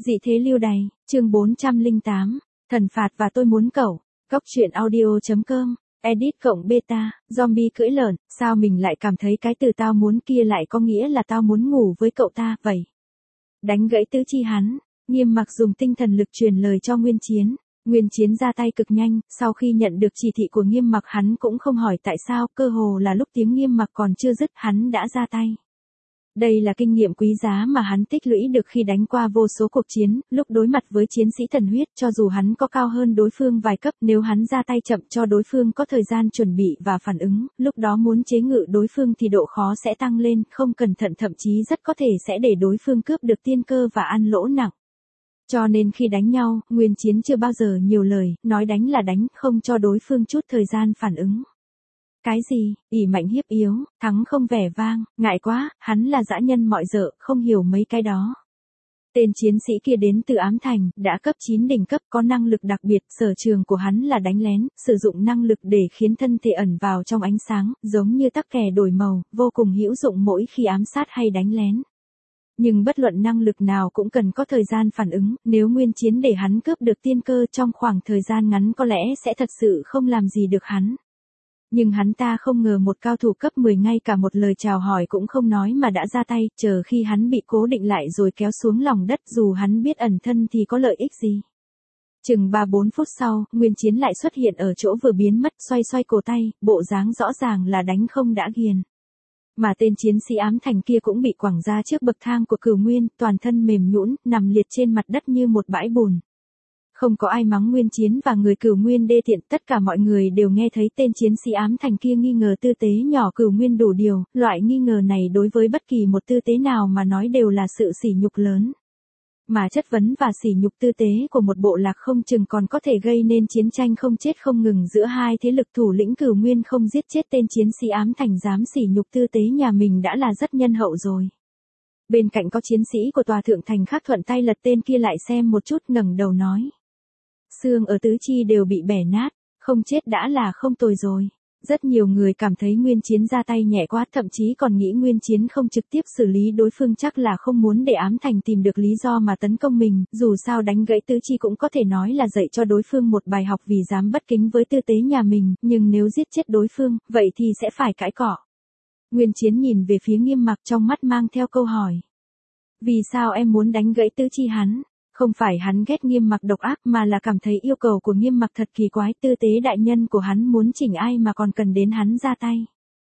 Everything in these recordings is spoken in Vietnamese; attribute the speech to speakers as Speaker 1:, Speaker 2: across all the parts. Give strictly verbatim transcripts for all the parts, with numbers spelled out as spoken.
Speaker 1: Dị thế lưu đày, chương bốn trăm lẻ tám, thần phạt và tôi muốn cẩu, góc truyện audio.com, edit cộng beta, zombie cưỡi lợn, sao mình lại cảm thấy cái từ tao muốn kia lại có nghĩa là tao muốn ngủ với cậu ta, vậy. Đánh gãy tứ chi hắn, Nghiêm Mặc dùng tinh thần lực truyền lời cho Nguyên Chiến. Nguyên Chiến ra tay cực nhanh, sau khi nhận được chỉ thị của Nghiêm Mặc hắn cũng không hỏi tại sao, cơ hồ là lúc tiếng Nghiêm Mặc còn chưa dứt hắn đã ra tay. Đây là kinh nghiệm quý giá mà hắn tích lũy được khi đánh qua vô số cuộc chiến, lúc đối mặt với chiến sĩ thần huyết, cho dù hắn có cao hơn đối phương vài cấp, nếu hắn ra tay chậm cho đối phương có thời gian chuẩn bị và phản ứng, lúc đó muốn chế ngự đối phương thì độ khó sẽ tăng lên, không cẩn thận thậm chí rất có thể sẽ để đối phương cướp được tiên cơ và ăn lỗ nặng. Cho nên khi đánh nhau, Nguyên Chiến chưa bao giờ nhiều lời, nói đánh là đánh, không cho đối phương chút thời gian phản ứng. Cái gì, ỷ mạnh hiếp yếu, thắng không vẻ vang, ngại quá, hắn là dã nhân mọi dợ, không hiểu mấy cái đó. Tên chiến sĩ kia đến từ Ám Thành, đã cấp chín đỉnh cấp, có năng lực đặc biệt, sở trường của hắn là đánh lén, sử dụng năng lực để khiến thân thể ẩn vào trong ánh sáng, giống như tắc kè đổi màu, vô cùng hữu dụng mỗi khi ám sát hay đánh lén. Nhưng bất luận năng lực nào cũng cần có thời gian phản ứng, nếu Nguyên Chiến để hắn cướp được tiên cơ trong khoảng thời gian ngắn có lẽ sẽ thật sự không làm gì được hắn. Nhưng hắn ta không ngờ một cao thủ cấp mười ngay cả một lời chào hỏi cũng không nói mà đã ra tay, chờ khi hắn bị cố định lại rồi kéo xuống lòng đất, dù hắn biết ẩn thân thì có lợi ích gì. Chừng ba bốn phút sau, Nguyên Chiến lại xuất hiện ở chỗ vừa biến mất, xoay xoay cổ tay, bộ dáng rõ ràng là đánh không đã ghiền. Mà tên chiến sĩ Ám Thành kia cũng bị quẳng ra trước bậc thang của Cửu Nguyên, toàn thân mềm nhũn, nằm liệt trên mặt đất như một bãi bùn. Không có ai mắng Nguyên Chiến và người Cửu Nguyên đê tiện, tất cả mọi người đều nghe thấy tên chiến sĩ Ám Thành kia nghi ngờ tư tế nhỏ Cửu Nguyên đủ điều, loại nghi ngờ này đối với bất kỳ một tư tế nào mà nói đều là sự sỉ nhục lớn. Mà chất vấn và sỉ nhục tư tế của một bộ lạc không chừng còn có thể gây nên chiến tranh không chết không ngừng giữa hai thế lực. Thủ lĩnh Cửu Nguyên không giết chết tên chiến sĩ Ám Thành dám sỉ nhục tư tế nhà mình đã là rất nhân hậu rồi. Bên cạnh có chiến sĩ của tòa thượng thành khác thuận tay lật tên kia lại xem một chút, ngẩng đầu nói. Xương ở tứ chi đều bị bẻ nát, không chết đã là không tồi rồi. Rất nhiều người cảm thấy Nguyên Chiến ra tay nhẹ quá, thậm chí còn nghĩ Nguyên Chiến không trực tiếp xử lý đối phương chắc là không muốn để Ám Thành tìm được lý do mà tấn công mình, dù sao đánh gãy tứ chi cũng có thể nói là dạy cho đối phương một bài học vì dám bất kính với tư tế nhà mình, nhưng nếu giết chết đối phương, vậy thì sẽ phải cãi cọ. Nguyên Chiến nhìn về phía Nghiêm Mặc trong mắt mang theo câu hỏi. Vì sao em muốn đánh gãy tứ chi hắn? Không phải hắn ghét Nghiêm Mặc độc ác mà là cảm thấy yêu cầu của Nghiêm Mặc thật kỳ quái, tư tế đại nhân của hắn muốn chỉnh ai mà còn cần đến hắn ra tay.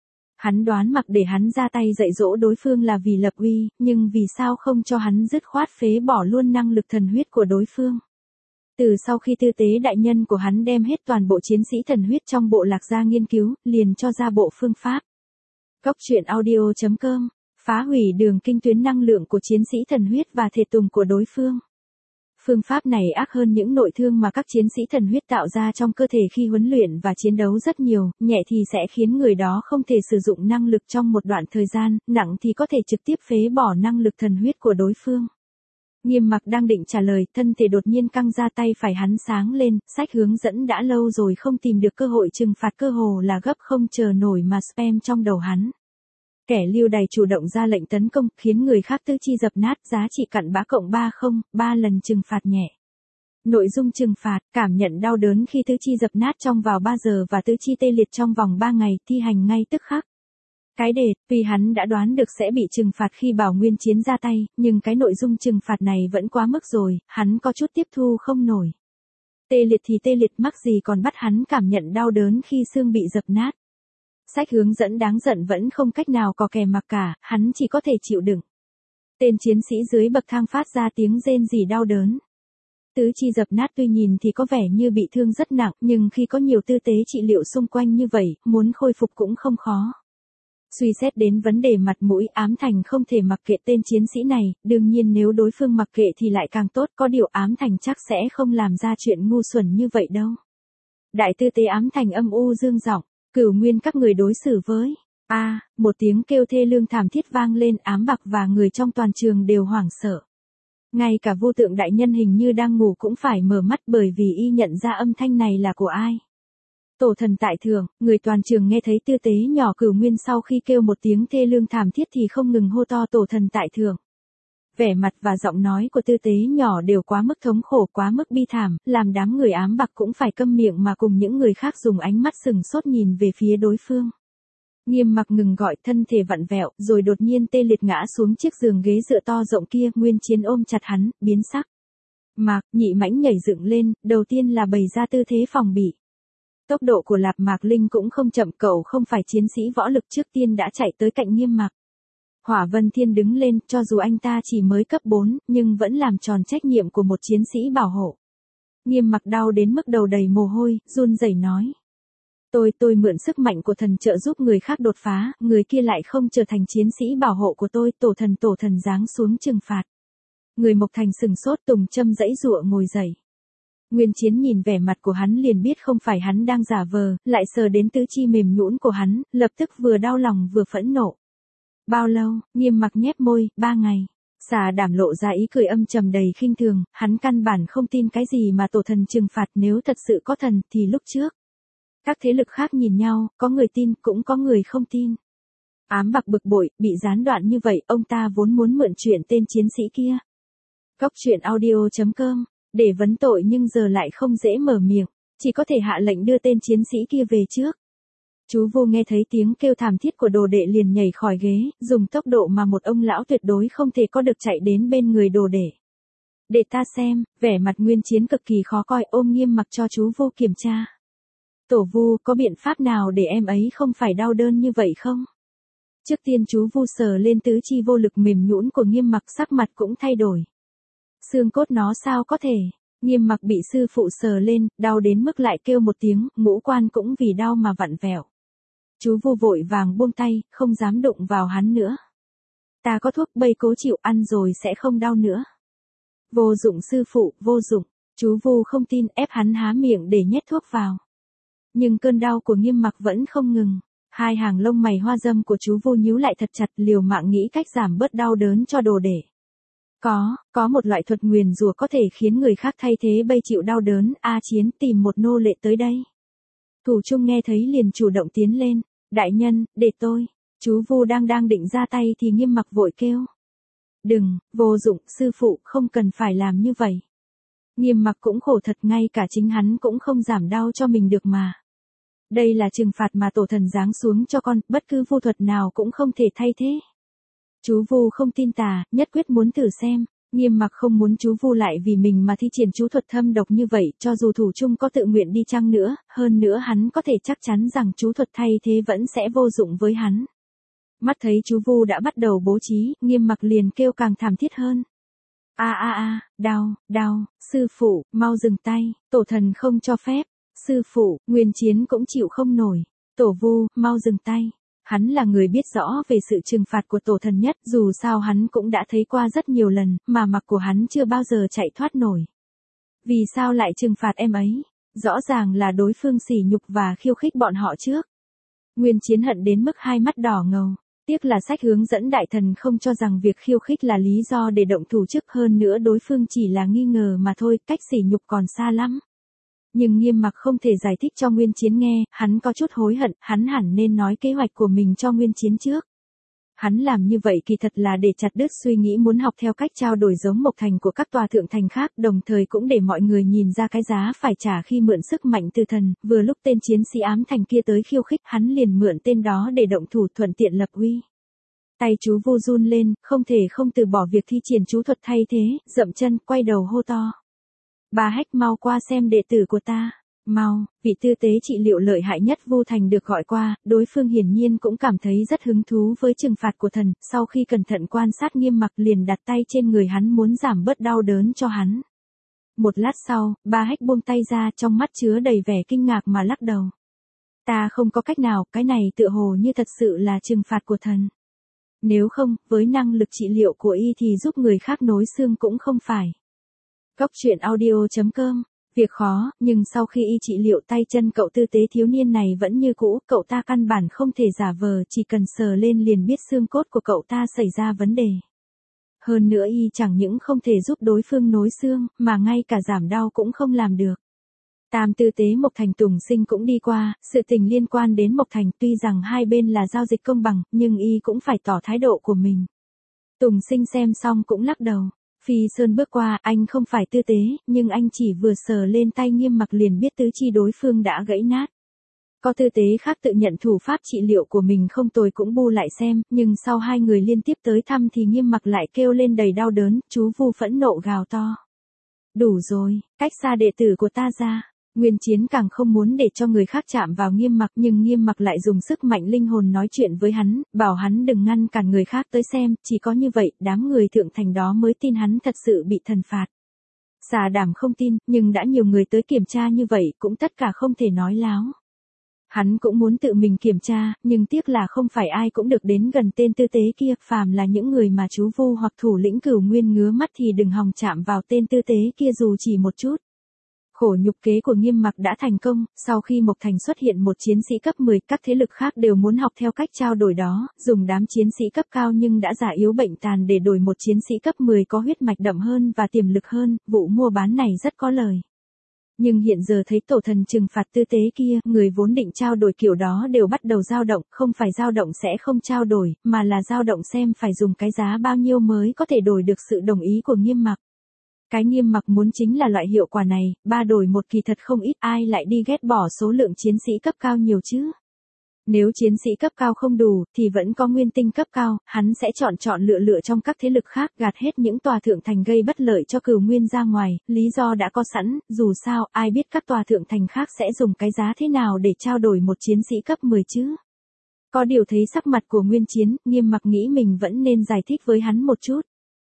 Speaker 1: Hắn đoán mặc để hắn ra tay dạy dỗ đối phương là vì lập uy, nhưng vì sao không cho hắn dứt khoát phế bỏ luôn năng lực thần huyết của đối phương. Từ sau khi tư tế đại nhân của hắn đem hết toàn bộ chiến sĩ thần huyết trong bộ lạc ra nghiên cứu, liền cho ra bộ phương pháp. Góc truyện audio.com, phá hủy đường kinh tuyến năng lượng của chiến sĩ thần huyết và thể tùng của đối phương. Phương pháp này ác hơn những nội thương mà các chiến sĩ thần huyết tạo ra trong cơ thể khi huấn luyện và chiến đấu rất nhiều, nhẹ thì sẽ khiến người đó không thể sử dụng năng lực trong một đoạn thời gian, nặng thì có thể trực tiếp phế bỏ năng lực thần huyết của đối phương. Nghiêm Mặc đang định trả lời, thân thể đột nhiên căng ra, tay phải hắn sáng lên, sách hướng dẫn đã lâu rồi không tìm được cơ hội trừng phạt, cơ hồ là gấp không chờ nổi mà spam trong đầu hắn. Kẻ lưu đày chủ động ra lệnh tấn công, khiến người khác tứ chi dập nát, giá trị cặn bã cộng ba không, ba lần trừng phạt nhẹ. Nội dung trừng phạt, cảm nhận đau đớn khi tứ chi dập nát trong vào ba giờ và tứ chi tê liệt trong vòng ba ngày, thi hành ngay tức khắc. Cái đề, vì hắn đã đoán được sẽ bị trừng phạt khi bảo Nguyên Chiến ra tay, nhưng cái nội dung trừng phạt này vẫn quá mức rồi, hắn có chút tiếp thu không nổi. Tê liệt thì tê liệt, mắc gì còn bắt hắn cảm nhận đau đớn khi xương bị dập nát. Sách hướng dẫn đáng giận vẫn không cách nào có kè mặc cả, hắn chỉ có thể chịu đựng. Tên chiến sĩ dưới bậc thang phát ra tiếng rên rỉ đau đớn. Tứ chi dập nát tuy nhìn thì có vẻ như bị thương rất nặng, nhưng khi có nhiều tư tế trị liệu xung quanh như vậy, muốn khôi phục cũng không khó. Suy xét đến vấn đề mặt mũi, Ám Thành không thể mặc kệ tên chiến sĩ này, đương nhiên nếu đối phương mặc kệ thì lại càng tốt, có điều Ám Thành chắc sẽ không làm ra chuyện ngu xuẩn như vậy đâu. Đại tư tế Ám Thành âm u dương giọng. Cửu Nguyên các người đối xử với, a à, một tiếng kêu thê lương thảm thiết vang lên, Ám Bạc và người trong toàn trường đều hoảng sợ. Ngay cả Vô Tượng đại nhân hình như đang ngủ cũng phải mở mắt bởi vì y nhận ra âm thanh này là của ai. Tổ thần tại thượng, người toàn trường nghe thấy tư tế nhỏ Cửu Nguyên sau khi kêu một tiếng thê lương thảm thiết thì không ngừng hô to tổ thần tại thượng. Vẻ mặt và giọng nói của Tư Tế nhỏ đều quá mức thống khổ, quá mức bi thảm, làm đám người ám bạc cũng phải câm miệng mà cùng những người khác dùng ánh mắt sừng sốt nhìn về phía đối phương. Nghiêm Mặc ngừng gọi, thân thể vặn vẹo, rồi đột nhiên tê liệt ngã xuống chiếc giường ghế dựa to rộng kia, Nguyên Chiến ôm chặt hắn, biến sắc. Mạc, Nhị Mãnh nhảy dựng lên, đầu tiên là bày ra tư thế phòng bị. Tốc độ của Lạp Mạc Linh cũng không chậm, cậu không phải chiến sĩ võ lực, trước tiên đã chạy tới cạnh Nghiêm Mặc. Hỏa Vân Thiên đứng lên, cho dù anh ta chỉ mới cấp bốn, nhưng vẫn làm tròn trách nhiệm của một chiến sĩ bảo hộ. Nghiêm Mặc đau đến mức đầu đầy mồ hôi, run rẩy nói. Tôi, tôi mượn sức mạnh của thần trợ giúp người khác đột phá, người kia lại không trở thành chiến sĩ bảo hộ của tôi, tổ thần tổ thần giáng xuống trừng phạt. Người Mộc Thành sừng sốt, Tùng Châm dãy dụa ngồi dậy. Nguyên Chiến nhìn vẻ mặt của hắn liền biết không phải hắn đang giả vờ, lại sờ đến tứ chi mềm nhũn của hắn, lập tức vừa đau lòng vừa phẫn nộ. Bao lâu? Nghiêm Mặc nhếch môi, ba ngày. Xà Đảm lộ ra ý cười âm trầm đầy khinh thường, hắn căn bản không tin cái gì mà tổ thần trừng phạt, nếu thật sự có thần thì lúc trước. Các thế lực khác nhìn nhau, có người tin cũng có người không tin. Ám Bạc bực bội, bị gián đoạn như vậy, ông ta vốn muốn mượn chuyện tên chiến sĩ kia. Cốc truyện audio chấm com, để vấn tội nhưng giờ lại không dễ mở miệng, chỉ có thể hạ lệnh đưa tên chiến sĩ kia về trước. Chú Vô nghe thấy tiếng kêu thảm thiết của đồ đệ liền nhảy khỏi ghế, dùng tốc độ mà một ông lão tuyệt đối không thể có được chạy đến bên người đồ đệ. Để ta xem, vẻ mặt Nguyên Chiến cực kỳ khó coi, ôm Nghiêm Mặc cho chú Vô kiểm tra. Tổ Vu, có biện pháp nào để em ấy không phải đau đớn như vậy không? Trước tiên chú Vu sờ lên tứ chi vô lực mềm nhũn của Nghiêm Mặc, sắc mặt cũng thay đổi. Xương cốt nó sao có thể? Nghiêm Mặc bị sư phụ sờ lên, đau đến mức lại kêu một tiếng, ngũ quan cũng vì đau mà vặn vẹo. Chú Vu vội vàng buông tay, không dám đụng vào hắn nữa. Ta có thuốc bây cố chịu, ăn rồi sẽ không đau nữa. Vô dụng sư phụ, vô dụng. Chú Vu không tin, ép hắn há miệng để nhét thuốc vào. Nhưng cơn đau của Nghiêm Mặc vẫn không ngừng. Hai hàng lông mày hoa dâm của chú Vu nhíu lại thật chặt, liều mạng nghĩ cách giảm bớt đau đớn cho đồ đệ. Có, có một loại thuật nguyền rủa có thể khiến người khác thay thế bây chịu đau đớn, A Chiến tìm một nô lệ tới đây. Thủ Trung nghe thấy liền chủ động tiến lên, đại nhân, để tôi. Chú Vu đang đang định ra tay thì Nghiêm Mặc vội kêu. Đừng, vô dụng, sư phụ, không cần phải làm như vậy. Nghiêm Mặc cũng khổ thật, ngay cả chính hắn cũng không giảm đau cho mình được mà. Đây là trừng phạt mà tổ thần giáng xuống cho con, bất cứ vu thuật nào cũng không thể thay thế. Chú Vu không tin tà, nhất quyết muốn thử xem. Nghiêm Mặc không muốn chú Vu lại vì mình mà thi triển chú thuật thâm độc như vậy, cho dù Thủ Trung có tự nguyện đi chăng nữa, hơn nữa hắn có thể chắc chắn rằng chú thuật thay thế vẫn sẽ vô dụng với hắn. Mắt thấy chú Vu đã bắt đầu bố trí, Nghiêm Mặc liền kêu càng thảm thiết hơn. A a a, đau, đau, sư phụ, mau dừng tay, tổ thần không cho phép. Sư phụ, Nguyên Chiến cũng chịu không nổi. Tổ Vu, mau dừng tay. Hắn là người biết rõ về sự trừng phạt của tổ thần nhất, dù sao hắn cũng đã thấy qua rất nhiều lần, mà mặc của hắn chưa bao giờ chạy thoát nổi. Vì sao lại trừng phạt em ấy? Rõ ràng là đối phương sỉ nhục và khiêu khích bọn họ trước. Nguyên Chiến hận đến mức hai mắt đỏ ngầu. Tiếc là sách hướng dẫn đại thần không cho rằng việc khiêu khích là lý do để động thủ trước, hơn nữa đối phương chỉ là nghi ngờ mà thôi, cách sỉ nhục còn xa lắm. Nhưng Nghiêm Mặc không thể giải thích cho Nguyên Chiến nghe, hắn có chút hối hận, hắn hẳn nên nói kế hoạch của mình cho Nguyên Chiến trước. Hắn làm như vậy kỳ thật là để chặt đứt suy nghĩ muốn học theo cách trao đổi giống Mộc Thành của các tòa thượng thành khác, đồng thời cũng để mọi người nhìn ra cái giá phải trả khi mượn sức mạnh từ thần. Vừa lúc tên chiến sĩ ám thành kia tới khiêu khích, hắn liền mượn tên đó để động thủ, thuận tiện lập uy. Tay chú Vu run lên, không thể không từ bỏ việc thi triển chú thuật thay thế, dậm chân, quay đầu hô to. Bà Hách, mau qua xem đệ tử của ta. Mau, vị tư tế trị liệu lợi hại nhất Vu Thành được gọi qua, đối phương hiển nhiên cũng cảm thấy rất hứng thú với trừng phạt của thần, sau khi cẩn thận quan sát Nghiêm Mặc liền đặt tay trên người hắn muốn giảm bớt đau đớn cho hắn. Một lát sau, bà Hách buông tay ra, trong mắt chứa đầy vẻ kinh ngạc mà lắc đầu. Ta không có cách nào, cái này tựa hồ như thật sự là trừng phạt của thần. Nếu không, với năng lực trị liệu của y thì giúp người khác nối xương cũng không phải. Cốc truyện audio chấm com. Việc khó, nhưng sau khi y trị liệu tay chân cậu tư tế thiếu niên này vẫn như cũ, cậu ta căn bản không thể giả vờ, chỉ cần sờ lên liền biết xương cốt của cậu ta xảy ra vấn đề. Hơn nữa y chẳng những không thể giúp đối phương nối xương, mà ngay cả giảm đau cũng không làm được. Tam tư tế Mộc Thành Tùng Sinh cũng đi qua, sự tình liên quan đến Mộc Thành, tuy rằng hai bên là giao dịch công bằng, nhưng y cũng phải tỏ thái độ của mình. Tùng Sinh xem xong cũng lắc đầu. Phi Sơn bước qua, anh không phải tư tế, nhưng anh chỉ vừa sờ lên tay Nghiêm Mặc liền biết tứ chi đối phương đã gãy nát. Có tư tế khác tự nhận thủ pháp trị liệu của mình không tồi cũng bu lại xem, nhưng sau hai người liên tiếp tới thăm thì Nghiêm Mặc lại kêu lên đầy đau đớn, chú Vu phẫn nộ gào to. Đủ rồi, cách xa đệ tử của ta ra. Nguyên Chiến càng không muốn để cho người khác chạm vào Nghiêm Mặc, nhưng Nghiêm Mặc lại dùng sức mạnh linh hồn nói chuyện với hắn, bảo hắn đừng ngăn cản người khác tới xem, chỉ có như vậy, đám người thượng thành đó mới tin hắn thật sự bị thần phạt. Xà Đảm không tin, nhưng đã nhiều người tới kiểm tra như vậy, cũng tất cả không thể nói láo. Hắn cũng muốn tự mình kiểm tra, nhưng tiếc là không phải ai cũng được đến gần tên tư tế kia, phàm là những người mà chú Vu hoặc thủ lĩnh Cửu Nguyên ngứa mắt thì đừng hòng chạm vào tên tư tế kia dù chỉ một chút. Khổ nhục kế của Nghiêm Mặc đã thành công, sau khi Mộc Thành xuất hiện một chiến sĩ cấp mười, các thế lực khác đều muốn học theo cách trao đổi đó, dùng đám chiến sĩ cấp cao nhưng đã già yếu bệnh tàn để đổi một chiến sĩ cấp mười có huyết mạch đậm hơn và tiềm lực hơn, vụ mua bán này rất có lời. Nhưng hiện giờ thấy tổ thần trừng phạt tư tế kia, người vốn định trao đổi kiểu đó đều bắt đầu dao động, không phải dao động sẽ không trao đổi, mà là dao động xem phải dùng cái giá bao nhiêu mới có thể đổi được sự đồng ý của Nghiêm Mặc. Cái Nghiêm Mặc muốn chính là loại hiệu quả này, ba đổi một kỳ thật không ít, ai lại đi ghét bỏ số lượng chiến sĩ cấp cao nhiều chứ. Nếu chiến sĩ cấp cao không đủ, thì vẫn có nguyên tinh cấp cao, hắn sẽ chọn chọn lựa lựa trong các thế lực khác, gạt hết những tòa thượng thành gây bất lợi cho Cửu Nguyên ra ngoài, lý do đã có sẵn, dù sao, ai biết các tòa thượng thành khác sẽ dùng cái giá thế nào để trao đổi một chiến sĩ cấp mười chứ. Có điều thấy sắc mặt của Nguyên Chiến, Nghiêm Mặc nghĩ mình vẫn nên giải thích với hắn một chút.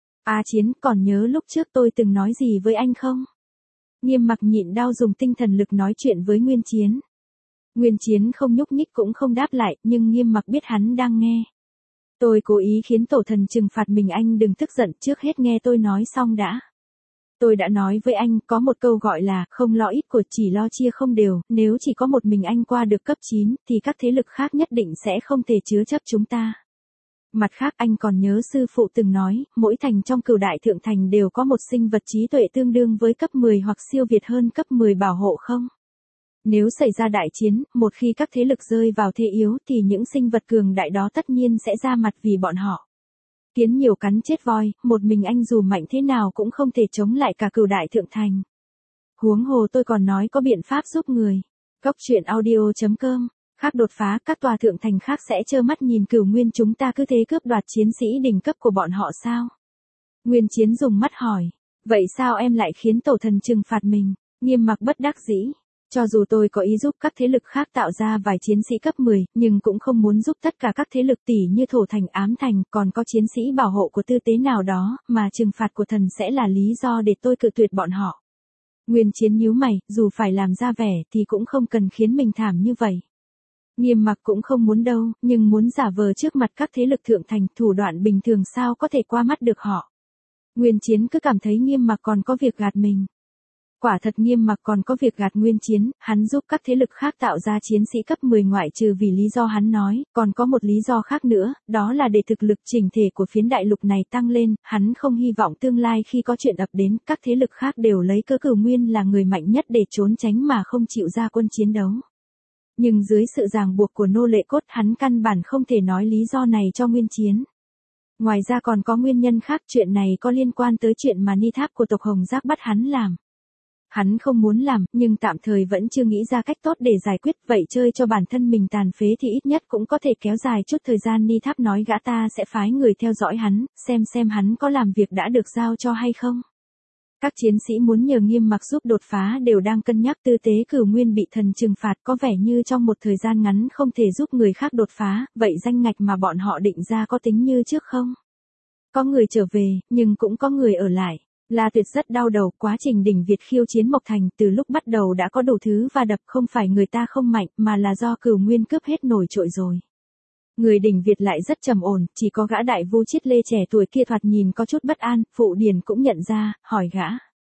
Speaker 1: A Chiến, còn nhớ lúc trước tôi từng nói gì với anh không? Nghiêm Mặc nhịn đau dùng tinh thần lực nói chuyện với Nguyên Chiến. Nguyên Chiến không nhúc nhích cũng không đáp lại, nhưng Nghiêm Mặc biết hắn đang nghe. Tôi cố ý khiến tổ thần trừng phạt mình, anh đừng tức giận, trước hết nghe tôi nói xong đã. Tôi đã nói với anh, có một câu gọi là, không lo ít của chỉ lo chia không đều, nếu chỉ có một mình anh qua được cấp chín, thì các thế lực khác nhất định sẽ không thể chứa chấp chúng ta. Mặt khác anh còn nhớ sư phụ từng nói, mỗi thành trong Cửu Đại Thượng Thành đều có một sinh vật trí tuệ tương đương với cấp mười hoặc siêu việt hơn cấp mười bảo hộ không? Nếu xảy ra đại chiến, một khi các thế lực rơi vào thế yếu thì những sinh vật cường đại đó tất nhiên sẽ ra mặt vì bọn họ. Kiến nhiều cắn chết voi, một mình anh dù mạnh thế nào cũng không thể chống lại cả Cửu Đại Thượng Thành. Huống hồ tôi còn nói có biện pháp giúp người. Cốc truyện audio chấm com. Khác đột phá, các tòa thượng thành khác sẽ trơ mắt nhìn Cửu Nguyên chúng ta cứ thế cướp đoạt chiến sĩ đỉnh cấp của bọn họ sao? Nguyên Chiến dùng mắt hỏi. Vậy sao em lại khiến tổ thần trừng phạt mình? Nghiêm Mặc bất đắc dĩ. Cho dù tôi có ý giúp các thế lực khác tạo ra vài chiến sĩ cấp mười, nhưng cũng không muốn giúp tất cả các thế lực tỷ như Thổ Thành, Ám Thành, còn có chiến sĩ bảo hộ của tư tế nào đó, mà trừng phạt của thần sẽ là lý do để tôi cự tuyệt bọn họ. Nguyên Chiến nhíu mày, dù phải làm ra vẻ thì cũng không cần khiến mình thảm như vậy. Nghiêm Mặc cũng không muốn đâu, nhưng muốn giả vờ trước mặt các thế lực thượng thành, thủ đoạn bình thường sao có thể qua mắt được họ. Nguyên Chiến cứ cảm thấy Nghiêm Mặc còn có việc gạt mình. Quả thật Nghiêm Mặc còn có việc gạt Nguyên Chiến, hắn giúp các thế lực khác tạo ra chiến sĩ cấp mười ngoại trừ vì lý do hắn nói, còn có một lý do khác nữa, đó là để thực lực chỉnh thể của phiến đại lục này tăng lên, hắn không hy vọng tương lai khi có chuyện ập đến, các thế lực khác đều lấy cớ Cửu Nguyên là người mạnh nhất để trốn tránh mà không chịu ra quân chiến đấu. Nhưng dưới sự ràng buộc của nô lệ cốt hắn căn bản không thể nói lý do này cho Nguyên Chiến. Ngoài ra còn có nguyên nhân khác, chuyện này có liên quan tới chuyện mà Ni Tháp của tộc Hồng Giác bắt hắn làm. Hắn không muốn làm, nhưng tạm thời vẫn chưa nghĩ ra cách tốt để giải quyết, vậy chơi cho bản thân mình tàn phế thì ít nhất cũng có thể kéo dài chút thời gian. Ni Tháp nói gã ta sẽ phái người theo dõi hắn, xem xem hắn có làm việc đã được giao cho hay không. Các chiến sĩ muốn nhờ Nghiêm Mặc giúp đột phá đều đang cân nhắc tư tế Cửu Nguyên bị thần trừng phạt, có vẻ như trong một thời gian ngắn không thể giúp người khác đột phá, vậy danh ngạch mà bọn họ định ra có tính như trước không? Có người trở về, nhưng cũng có người ở lại. La Tuyệt rất đau đầu, quá trình đỉnh Việt khiêu chiến Mộc Thành từ lúc bắt đầu đã có đủ thứ và đập, không phải người ta không mạnh mà là do Cửu Nguyên cướp hết nổi trội rồi. Người đỉnh Việt lại rất trầm ổn, chỉ có gã đại vu Chiết Lê trẻ tuổi kia thoạt nhìn có chút bất an, Phụ Điền cũng nhận ra, hỏi gã.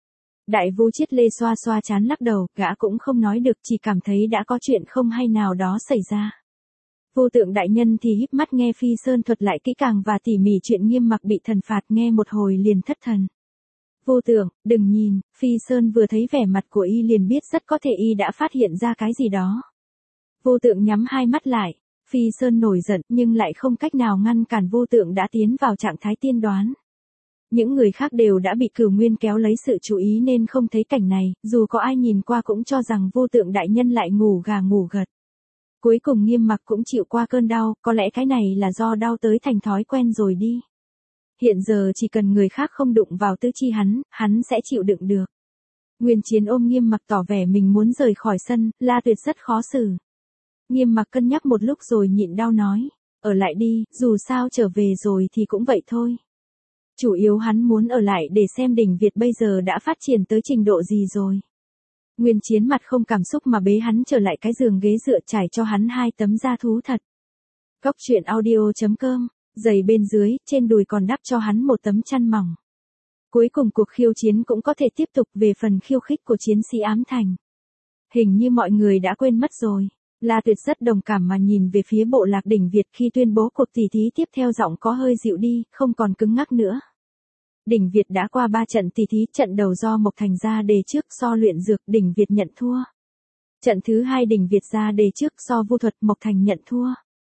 Speaker 1: Đại vu Chiết Lê xoa xoa trán lắc đầu, gã cũng không nói được, chỉ cảm thấy đã có chuyện không hay nào đó xảy ra. Vô Tượng đại nhân thì híp mắt nghe Phi Sơn thuật lại kỹ càng và tỉ mỉ chuyện Nghiêm Mặc bị thần phạt, nghe một hồi liền thất thần. Vô Tượng, đừng nhìn, Phi Sơn vừa thấy vẻ mặt của y liền biết rất có thể y đã phát hiện ra cái gì đó. Vô Tượng nhắm hai mắt lại. Phi Sơn nổi giận nhưng lại không cách nào ngăn cản Vô Tượng đã tiến vào trạng thái tiên đoán. Những người khác đều đã bị Cửu Nguyên kéo lấy sự chú ý nên không thấy cảnh này, dù có ai nhìn qua cũng cho rằng Vô Tượng đại nhân lại ngủ gà ngủ gật. Cuối cùng Nghiêm Mặc cũng chịu qua cơn đau, có lẽ cái này là do đau tới thành thói quen rồi đi. Hiện giờ chỉ cần người khác không đụng vào tứ chi hắn, hắn sẽ chịu đựng được. Nguyên Chiến ôm Nghiêm Mặc tỏ vẻ mình muốn rời khỏi sân, La Tuyệt rất khó xử. Nghiêm Mặc cân nhắc một lúc rồi nhịn đau nói, ở lại đi, dù sao trở về rồi thì cũng vậy thôi. Chủ yếu hắn muốn ở lại để xem đỉnh Việt bây giờ đã phát triển tới trình độ gì rồi. Nguyên Chiến mặt không cảm xúc mà bế hắn trở lại cái giường ghế dựa trải cho hắn hai tấm da thú thật. Góc truyện audio chấm com, giày bên dưới, trên đùi còn đắp cho hắn một tấm chăn mỏng. Cuối cùng cuộc khiêu chiến cũng có thể tiếp tục về phần khiêu khích của chiến sĩ ám thành. Hình như mọi người đã quên mất rồi. La Tuyệt rất đồng cảm mà nhìn về phía bộ lạc đỉnh Việt khi tuyên bố cuộc tỷ thí tiếp theo giọng có hơi dịu đi, không còn cứng ngắc nữa. Đỉnh Việt đã qua ba trận tỷ thí, trận đầu do Mộc Thành ra đề trước so luyện dược, đỉnh Việt nhận thua. Trận thứ hai đỉnh Việt ra đề trước so vu thuật, Mộc Thành nhận thua.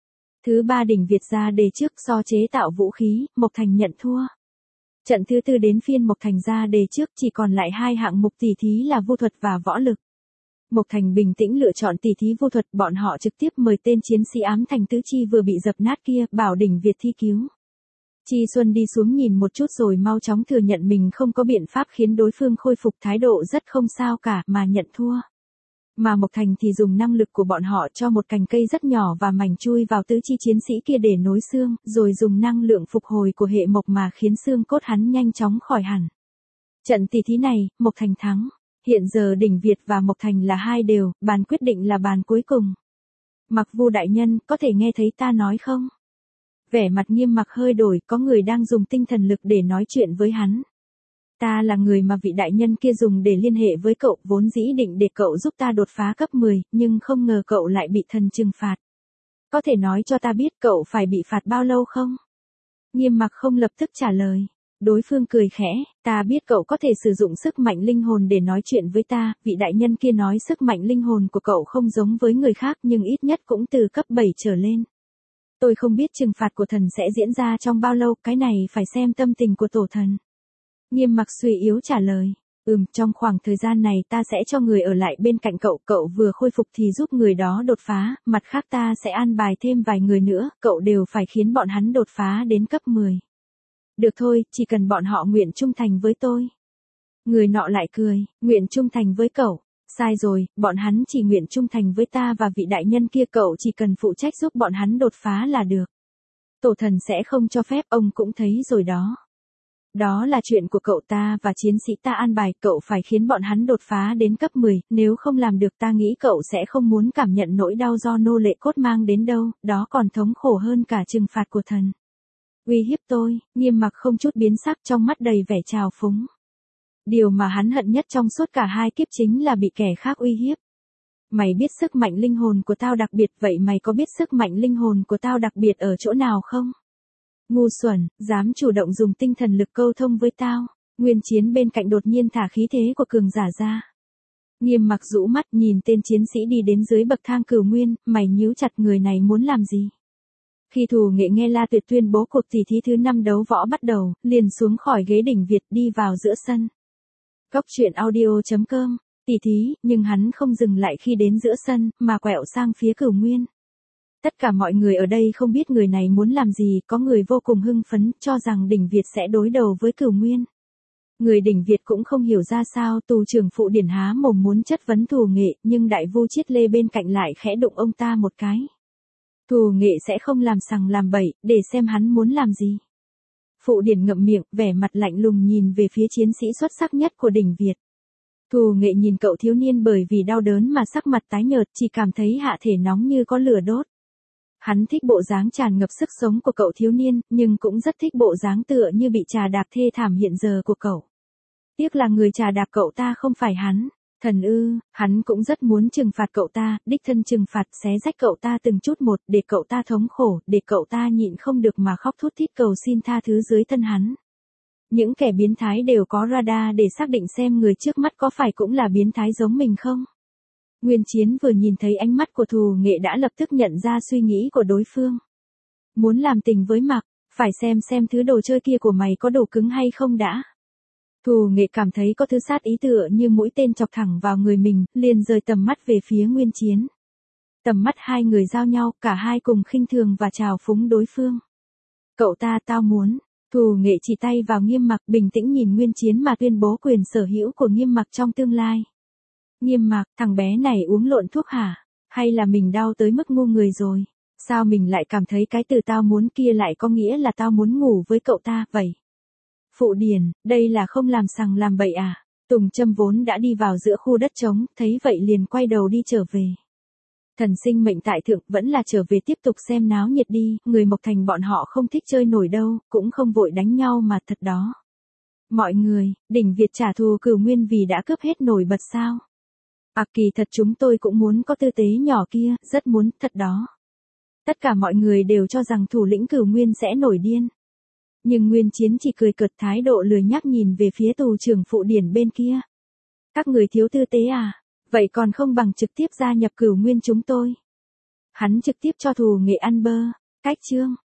Speaker 1: Thứ ba đỉnh Việt ra đề trước so chế tạo vũ khí, Mộc Thành nhận thua. Trận thứ tư đến phiên Mộc Thành ra đề trước, chỉ còn lại hai hạng mục tỷ thí là vu thuật và võ lực. Mộc Thành bình tĩnh lựa chọn tỷ thí vu thuật, bọn họ trực tiếp mời tên chiến sĩ ám thành tứ chi vừa bị dập nát kia, bảo đỉnh Việt thi cứu. Chi Xuân đi xuống nhìn một chút rồi mau chóng thừa nhận mình không có biện pháp khiến đối phương khôi phục thái độ rất không sao cả mà nhận thua. Mà Mộc Thành thì dùng năng lực của bọn họ cho một cành cây rất nhỏ và mảnh chui vào tứ chi chiến sĩ kia để nối xương, rồi dùng năng lượng phục hồi của hệ mộc mà khiến xương cốt hắn nhanh chóng khỏi hẳn. Trận tỷ thí này, Mộc Thành thắng. Hiện giờ đỉnh Việt và Mộc Thành là hai đều, bàn quyết định là bàn cuối cùng. Mặc Vu đại nhân, có thể nghe thấy ta nói không? Vẻ mặt Nghiêm Mặc hơi đổi, có người đang dùng tinh thần lực để nói chuyện với hắn. Ta là người mà vị đại nhân kia dùng để liên hệ với cậu, vốn dĩ định để cậu giúp ta đột phá cấp mười, nhưng không ngờ cậu lại bị thần trừng phạt. Có thể nói cho ta biết cậu phải bị phạt bao lâu không? Nghiêm Mặc không lập tức trả lời. Đối phương cười khẽ, ta biết cậu có thể sử dụng sức mạnh linh hồn để nói chuyện với ta, vị đại nhân kia nói sức mạnh linh hồn của cậu không giống với người khác nhưng ít nhất cũng từ cấp bảy trở lên. Tôi không biết trừng phạt của thần sẽ diễn ra trong bao lâu, cái này phải xem tâm tình của tổ thần. Nghiêm Mặc suy yếu trả lời, ừm, trong khoảng thời gian này ta sẽ cho người ở lại bên cạnh cậu, cậu vừa khôi phục thì giúp người đó đột phá, mặt khác ta sẽ an bài thêm vài người nữa, cậu đều phải khiến bọn hắn đột phá đến cấp mười. Được thôi, chỉ cần bọn họ nguyện trung thành với tôi. Người nọ lại cười, nguyện trung thành với cậu. Sai rồi, bọn hắn chỉ nguyện trung thành với ta và vị đại nhân kia, cậu chỉ cần phụ trách giúp bọn hắn đột phá là được. Tổ thần sẽ không cho phép, ông cũng thấy rồi đó. Đó là chuyện của cậu, ta và chiến sĩ ta an bài, cậu phải khiến bọn hắn đột phá đến cấp mười, nếu không làm được ta nghĩ cậu sẽ không muốn cảm nhận nỗi đau do nô lệ cốt mang đến đâu, đó còn thống khổ hơn cả trừng phạt của thần. Uy hiếp tôi, Nghiêm Mặc không chút biến sắc, trong mắt đầy vẻ trào phúng. Điều mà hắn hận nhất trong suốt cả hai kiếp chính là bị kẻ khác uy hiếp. Mày biết sức mạnh linh hồn của tao đặc biệt, vậy mày có biết sức mạnh linh hồn của tao đặc biệt ở chỗ nào không? Ngu xuẩn, dám chủ động dùng tinh thần lực câu thông với tao. Nguyên Chiến bên cạnh đột nhiên thả khí thế của cường giả ra. Nghiêm Mặc rũ mắt nhìn tên chiến sĩ đi đến dưới bậc thang Cửu Nguyên, mày nhíu chặt, người này muốn làm gì? Khi Thù Nghệ nghe La Tuyệt tuyên bố cuộc tỷ thí thứ năm đấu võ bắt đầu, liền xuống khỏi ghế đỉnh Việt đi vào giữa sân. Góc truyện audio chấm com, tỷ thí, nhưng hắn không dừng lại khi đến giữa sân, mà quẹo sang phía Cửu Nguyên. Tất cả mọi người ở đây không biết người này muốn làm gì, có người vô cùng hưng phấn, cho rằng đỉnh Việt sẽ đối đầu với Cửu Nguyên. Người đỉnh Việt cũng không hiểu ra sao, tù trưởng Phụ Điển há mồm muốn chất vấn Thù Nghệ, nhưng đại vu Chiết Lê bên cạnh lại khẽ đụng ông ta một cái. Thù Nghệ sẽ không làm sằng làm bậy, để xem hắn muốn làm gì. Phụ Điển ngậm miệng, vẻ mặt lạnh lùng nhìn về phía chiến sĩ xuất sắc nhất của đỉnh Việt. Thù Nghệ nhìn cậu thiếu niên bởi vì đau đớn mà sắc mặt tái nhợt, chỉ cảm thấy hạ thể nóng như có lửa đốt. Hắn thích bộ dáng tràn ngập sức sống của cậu thiếu niên, nhưng cũng rất thích bộ dáng tựa như bị trà đạp thê thảm hiện giờ của cậu. Tiếc là người trà đạp cậu ta không phải hắn. Thần ư, hắn cũng rất muốn trừng phạt cậu ta, đích thân trừng phạt, xé rách cậu ta từng chút một, để cậu ta thống khổ, để cậu ta nhịn không được mà khóc thút thít cầu xin tha thứ dưới thân hắn. Những kẻ biến thái đều có radar để xác định xem người trước mắt có phải cũng là biến thái giống mình không. Nguyên Chiến vừa nhìn thấy ánh mắt của Thù Nghệ đã lập tức nhận ra suy nghĩ của đối phương. Muốn làm tình với Mạc, phải xem xem thứ đồ chơi kia của mày có đủ cứng hay không đã. Thù Nghệ cảm thấy có thứ sát ý tựa như mũi tên chọc thẳng vào người mình, liền rời tầm mắt về phía Nguyên Chiến. Tầm mắt hai người giao nhau, cả hai cùng khinh thường và trào phúng đối phương. Cậu ta tao muốn. Thù Nghệ chỉ tay vào Nghiêm Mặc, bình tĩnh nhìn Nguyên Chiến mà tuyên bố quyền sở hữu của Nghiêm Mặc trong tương lai. Nghiêm Mặc, thằng bé này uống lộn thuốc hả? Hay là mình đau tới mức ngu người rồi? Sao mình lại cảm thấy cái từ tao muốn kia lại có nghĩa là tao muốn ngủ với cậu ta vậy? Phụ Điền, đây là không làm sằng làm bậy à? Tùng Trâm vốn đã đi vào giữa khu đất trống, thấy vậy liền quay đầu đi trở về. Thần sinh mệnh tại thượng vẫn là trở về tiếp tục xem náo nhiệt đi, người Mộc Thành bọn họ không thích chơi nổi đâu, cũng không vội đánh nhau mà thật đó. Mọi người, đỉnh Việt trả thù Cửu Nguyên vì đã cướp hết nổi bật sao? À kỳ thật chúng tôi cũng muốn có tư tế nhỏ kia, rất muốn, thật đó. Tất cả mọi người đều cho rằng thủ lĩnh Cửu Nguyên sẽ nổi điên. Nhưng Nguyên Chiến chỉ cười cợt, thái độ lười nhác nhìn về phía tù trưởng Phụ Điển bên kia. Các người thiếu tư tế à? Vậy còn không bằng trực tiếp gia nhập Cửu Nguyên chúng tôi. Hắn trực tiếp cho Thù Nghệ ăn bơ. Cách chương.